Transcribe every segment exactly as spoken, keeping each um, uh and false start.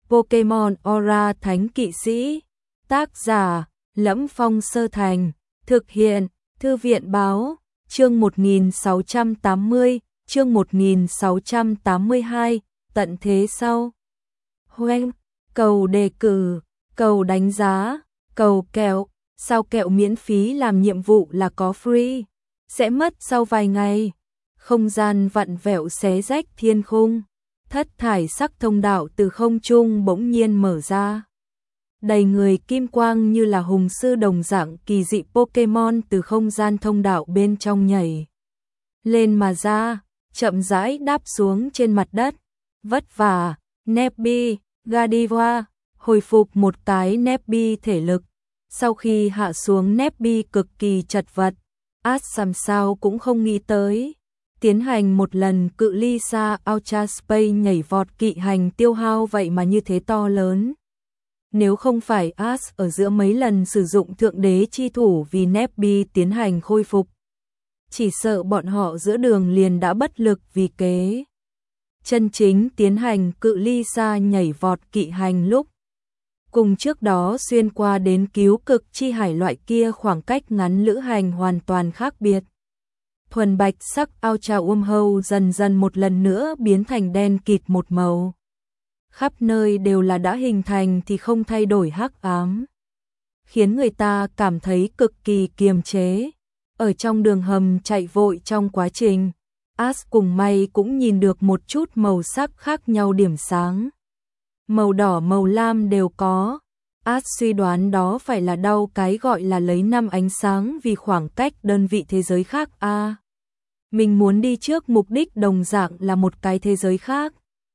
Pokemon Aura Thánh Kỵ Sĩ. Tác giả: Lẫm Phong Sơ Thành. Thực hiện: Thư viện báo. Chương một nghìn sáu trăm tám mươi, chương một nghìn sáu trăm tám mươi hai, tận thế sau. Hoeng, cầu đề cử, cầu đánh giá, cầu kẹo, sao kẹo miễn phí làm nhiệm vụ là có free, sẽ mất sau vài ngày. Không gian vặn vẹo xé rách thiên khung, thất thải sắc thông đạo từ không trung bỗng nhiên mở ra. Đầy người kim quang như là hùng sư đồng dạng kỳ dị Pokemon từ không gian thông đạo bên trong nhảy lên mà ra, chậm rãi đáp xuống trên mặt đất. Vất vả, Nebby, Gardevoir, hồi phục một cái Nebby thể lực. Sau khi hạ xuống Nebby cực kỳ chật vật, Ash làm sao cũng không nghĩ tới. Tiến hành một lần cự ly xa Ultra Space nhảy vọt kỵ hành tiêu hao vậy mà như thế to lớn. Nếu không phải Ash ở giữa mấy lần sử dụng thượng đế chi thủ vì Nebby tiến hành khôi phục, chỉ sợ bọn họ giữa đường liền đã bất lực vì kế. Chân chính tiến hành cự ly xa nhảy vọt kỵ hành lúc cùng trước đó xuyên qua đến cứu cực chi hải loại kia khoảng cách ngắn lữ hành hoàn toàn khác biệt. Thuần bạch sắc Ultra Wormhole dần dần một lần nữa biến thành đen kịt một màu. Khắp nơi đều là đã hình thành thì không thay đổi hắc ám, khiến người ta cảm thấy cực kỳ kiềm chế. Ở trong đường hầm chạy vội trong quá trình, Ash cùng May cũng nhìn được một chút màu sắc khác nhau điểm sáng. Màu đỏ màu lam đều có. Ash suy đoán đó phải là đau cái gọi là lấy năm ánh sáng vì khoảng cách đơn vị thế giới khác a. À, mình muốn đi trước mục đích đồng dạng là một cái thế giới khác.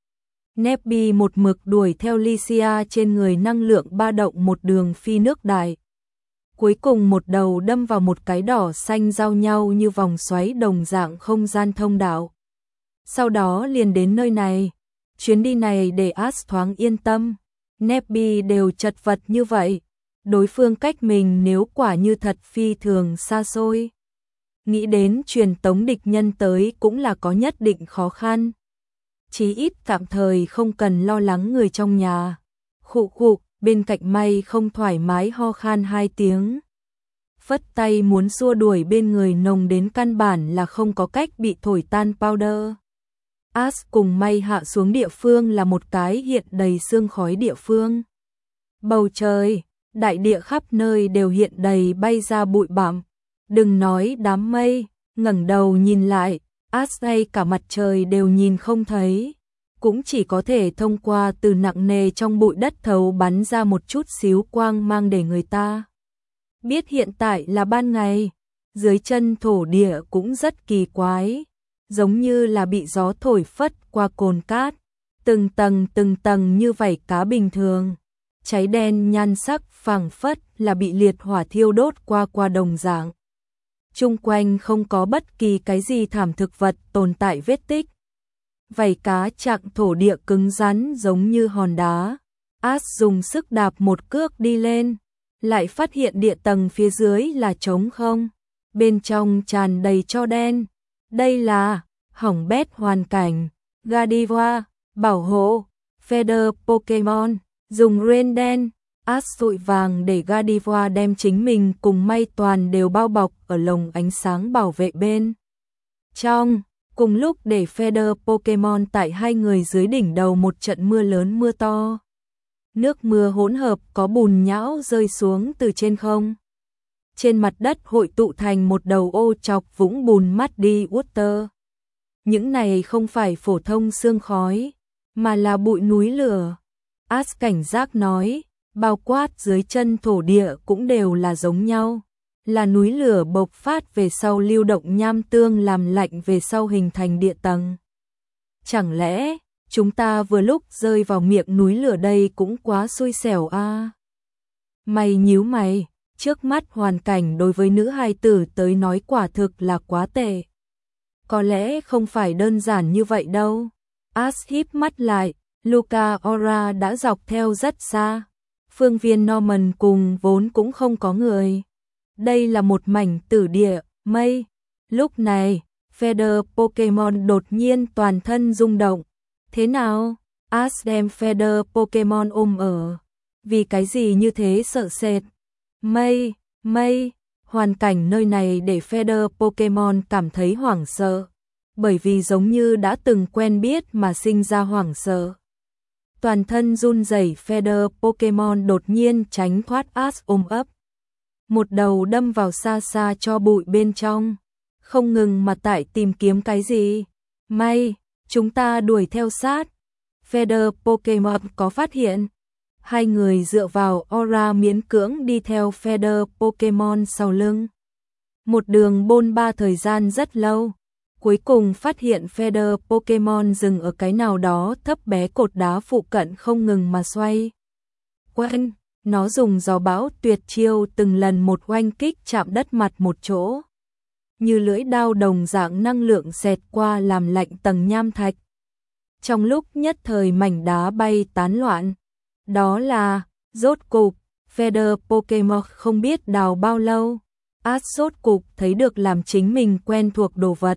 Nebby một mực đuổi theo Lycia trên người năng lượng ba động một đường phi nước đại. Cuối cùng một đầu đâm vào một cái đỏ xanh giao nhau như vòng xoáy đồng dạng không gian thông đạo. Sau đó liền đến nơi này. Chuyến đi này để Ash thoáng yên tâm. Nebby đều chật vật như vậy, đối phương cách mình nếu quả như thật phi thường xa xôi. Nghĩ đến truyền tống địch nhân tới cũng là có nhất định khó khăn. Chí ít tạm thời không cần lo lắng người trong nhà. Khụ khụ, bên cạnh May không thoải mái ho khan hai tiếng. Phất tay muốn xua đuổi bên người nồng đến căn bản là không có cách bị thổi tan powder. Ash cùng May hạ xuống địa phương là một cái hiện đầy sương khói địa phương. Bầu trời, đại địa khắp nơi đều hiện đầy bay ra bụi bặm. Đừng nói đám mây, ngẩng đầu nhìn lại, Ash ngay cả mặt trời đều nhìn không thấy. Cũng chỉ có thể thông qua từ nặng nề trong bụi đất thấu bắn ra một chút xíu quang mang để người ta biết hiện tại là ban ngày. Dưới chân thổ địa cũng rất kỳ quái, giống như là bị gió thổi phất qua cồn cát, từng tầng từng tầng như vảy cá bình thường, cháy đen nhan sắc phảng phất là bị liệt hỏa thiêu đốt qua qua đồng dạng. Chung quanh không có bất kỳ cái gì thảm thực vật tồn tại vết tích. Vảy cá chạm thổ địa cứng rắn giống như hòn đá. Ash dùng sức đạp một cước đi lên, lại phát hiện địa tầng phía dưới là trống không, bên trong tràn đầy tro đen. Đây là hỏng bét hoàn cảnh. Gardevoir, bảo hộ, Feather Pokemon, dùng rain đen. Ash vội vàng để Gardevoir đem chính mình cùng May toàn đều bao bọc ở lồng ánh sáng bảo vệ bên trong. Cùng lúc để Feather Pokemon tại hai người dưới đỉnh đầu một trận mưa lớn mưa to. Nước mưa hỗn hợp có bùn nhão rơi xuống từ trên không. Trên mặt đất hội tụ thành một đầu ô chọc vũng bùn Muddy Water. Những này không phải phổ thông sương khói, mà là bụi núi lửa. Ash cảnh giác nói, bao quát dưới chân thổ địa cũng đều là giống nhau. Là núi lửa bộc phát về sau lưu động nham tương làm lạnh về sau hình thành địa tầng. Chẳng lẽ chúng ta vừa lúc rơi vào miệng núi lửa đây cũng quá xui xẻo a. À? Mày nhíu mày, trước mắt hoàn cảnh đối với nữ hài tử tới nói quả thực là quá tệ. Có lẽ không phải đơn giản như vậy đâu. Ash híp mắt lại, Luca Aura đã dọc theo rất xa. Phương viên Norman cùng vốn cũng không có người. Đây là một mảnh tử địa, mây. Lúc này, Feather Pokemon đột nhiên toàn thân rung động. Thế nào? Ash đem Feather Pokemon ôm ở. Vì cái gì như thế sợ sệt? Mây, mây, hoàn cảnh nơi này để Feather Pokemon cảm thấy hoảng sợ. Bởi vì giống như đã từng quen biết mà sinh ra hoảng sợ. Toàn thân run rẩy Feather Pokemon đột nhiên tránh thoát Ash ôm ấp. Một đầu đâm vào xa xa cho bụi bên trong. Không ngừng mà tại tìm kiếm cái gì. May, chúng ta đuổi theo sát. Feather Pokemon có phát hiện. Hai người dựa vào aura miễn cưỡng đi theo Feather Pokemon sau lưng. Một đường bôn ba thời gian rất lâu. Cuối cùng phát hiện Feather Pokemon dừng ở cái nào đó thấp bé cột đá phụ cận không ngừng mà xoay. Quanh, nó dùng gió bão tuyệt chiêu từng lần một oanh kích chạm đất mặt một chỗ. Như lưỡi đao đồng dạng năng lượng xẹt qua làm lạnh tầng nham thạch. Trong lúc nhất thời mảnh đá bay tán loạn. Đó là, rốt cục, Feather Pokemon không biết đào bao lâu. Ash rốt cục thấy được làm chính mình quen thuộc đồ vật.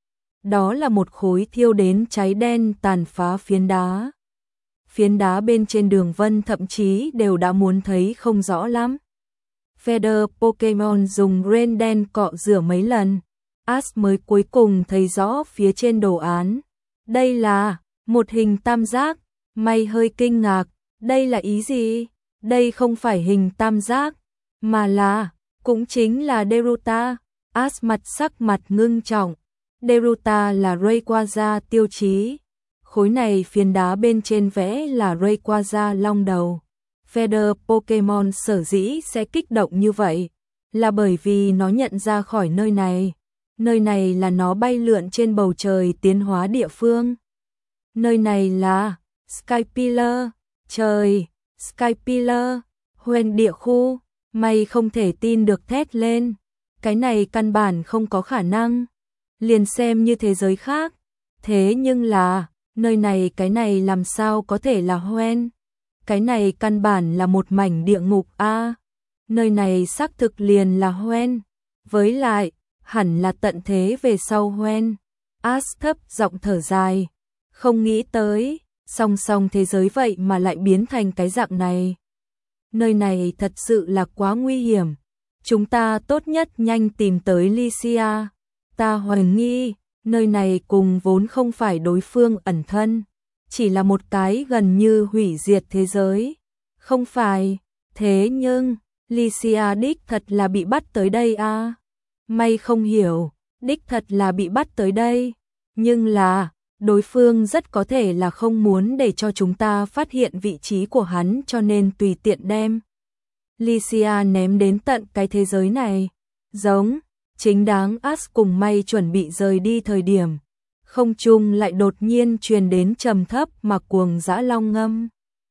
Đó là một khối thiêu đến cháy đen tàn phá phiến đá. Phiến đá bên trên đường vân thậm chí đều đã muốn thấy không rõ lắm. Feather Pokemon dùng rain đen cọ rửa mấy lần. Ash mới cuối cùng thấy rõ phía trên đồ án. Đây là một hình tam giác. May hơi kinh ngạc. Đây là ý gì? Đây không phải hình tam giác, mà là, cũng chính là Deruta. Ash mặt sắc mặt ngưng trọng. Deruta là Rayquaza tiêu chí. Khối này phiến đá bên trên vẽ là Rayquaza long đầu. Feather Pokemon sở dĩ sẽ kích động như vậy, là bởi vì nó nhận ra khỏi nơi này. Nơi này là nó bay lượn trên bầu trời tiến hóa địa phương. Nơi này là Skypillar. Trời, Skypillar, huyền địa khu. May không thể tin được thét lên. Cái này căn bản không có khả năng. Liền xem như thế giới khác. Thế nhưng là, nơi này cái này làm sao có thể là hoen. Cái này căn bản là một mảnh địa ngục a. À, nơi này xác thực liền là hoen. Với lại, hẳn là tận thế về sau hoen. Ash thấp giọng thở dài. Không nghĩ tới, song song thế giới vậy mà lại biến thành cái dạng này. Nơi này thật sự là quá nguy hiểm. Chúng ta tốt nhất nhanh tìm tới Lycia. Ta hoài nghi, nơi này cùng vốn không phải đối phương ẩn thân. Chỉ là một cái gần như hủy diệt thế giới. Không phải, thế nhưng, Lycia đích thật là bị bắt tới đây à? May không hiểu, đích thật là bị bắt tới đây. Nhưng là, đối phương rất có thể là không muốn để cho chúng ta phát hiện vị trí của hắn cho nên tùy tiện đem Lycia ném đến tận cái thế giới này. Giống, chính đáng Ash cùng May chuẩn bị rời đi thời điểm. Không trung lại đột nhiên truyền đến trầm thấp mà cuồng dã long ngâm.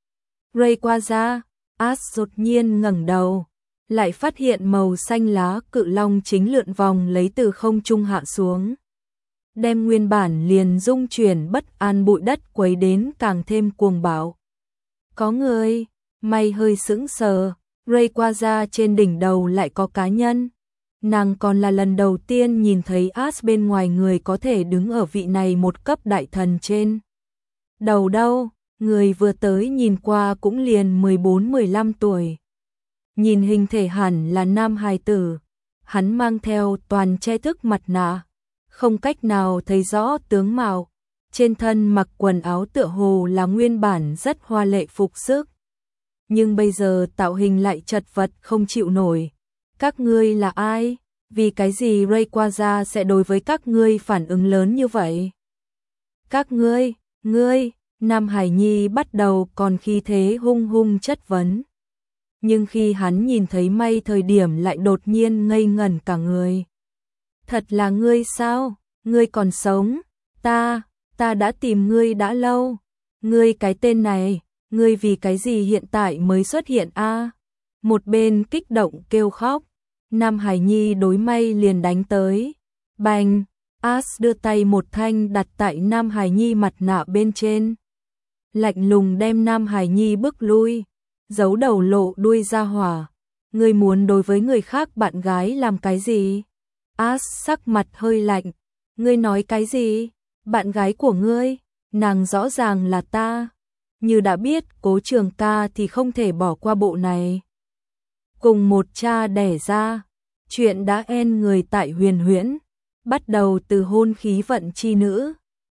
Rayquaza, Ash đột nhiên ngẩng đầu. Lại phát hiện màu xanh lá cự long chính lượn vòng lấy từ không trung hạ xuống. Đem nguyên bản liền rung chuyển bất an bụi đất quấy đến càng thêm cuồng bạo. Có người, May hơi sững sờ, Rayquaza trên đỉnh đầu lại có cá nhân. Nàng còn là lần đầu tiên nhìn thấy Ash bên ngoài người có thể đứng ở vị này một cấp đại thần trên. Đầu đâu, người vừa tới nhìn qua cũng liền mười bốn mười lăm tuổi. Nhìn hình thể hẳn là nam hài tử, hắn mang theo toàn che thức mặt nạ. Không cách nào thấy rõ tướng mạo, trên thân mặc quần áo tựa hồ là nguyên bản rất hoa lệ phục sức. Nhưng bây giờ tạo hình lại chật vật không chịu nổi. Các ngươi là ai? Vì cái gì Rayquaza sẽ đối với các ngươi phản ứng lớn như vậy? Các ngươi, ngươi, Nam Hải Nhi bắt đầu còn khi thế hung hung chất vấn. Nhưng khi hắn nhìn thấy May thời điểm lại đột nhiên ngây ngẩn cả người. Thật là ngươi sao? Ngươi còn sống? Ta, ta đã tìm ngươi đã lâu. Ngươi cái tên này, ngươi vì cái gì hiện tại mới xuất hiện a? À? Một bên kích động kêu khóc. Nam Hải Nhi đối May liền đánh tới. Bành, Ash đưa tay một thanh đặt tại Nam Hải Nhi mặt nạ bên trên. Lạnh lùng đem Nam Hải Nhi bước lui, giấu đầu lộ đuôi ra hỏa. Ngươi muốn đối với người khác bạn gái làm cái gì? Ash sắc mặt hơi lạnh. Ngươi nói cái gì? Bạn gái của ngươi? Nàng rõ ràng là ta. như đã biết Cố Trường Ca thì không thể bỏ qua bộ này. Cùng một cha đẻ ra, chuyện đã en người tại Huyền Huyễn, bắt đầu từ hôn khí vận chi nữ,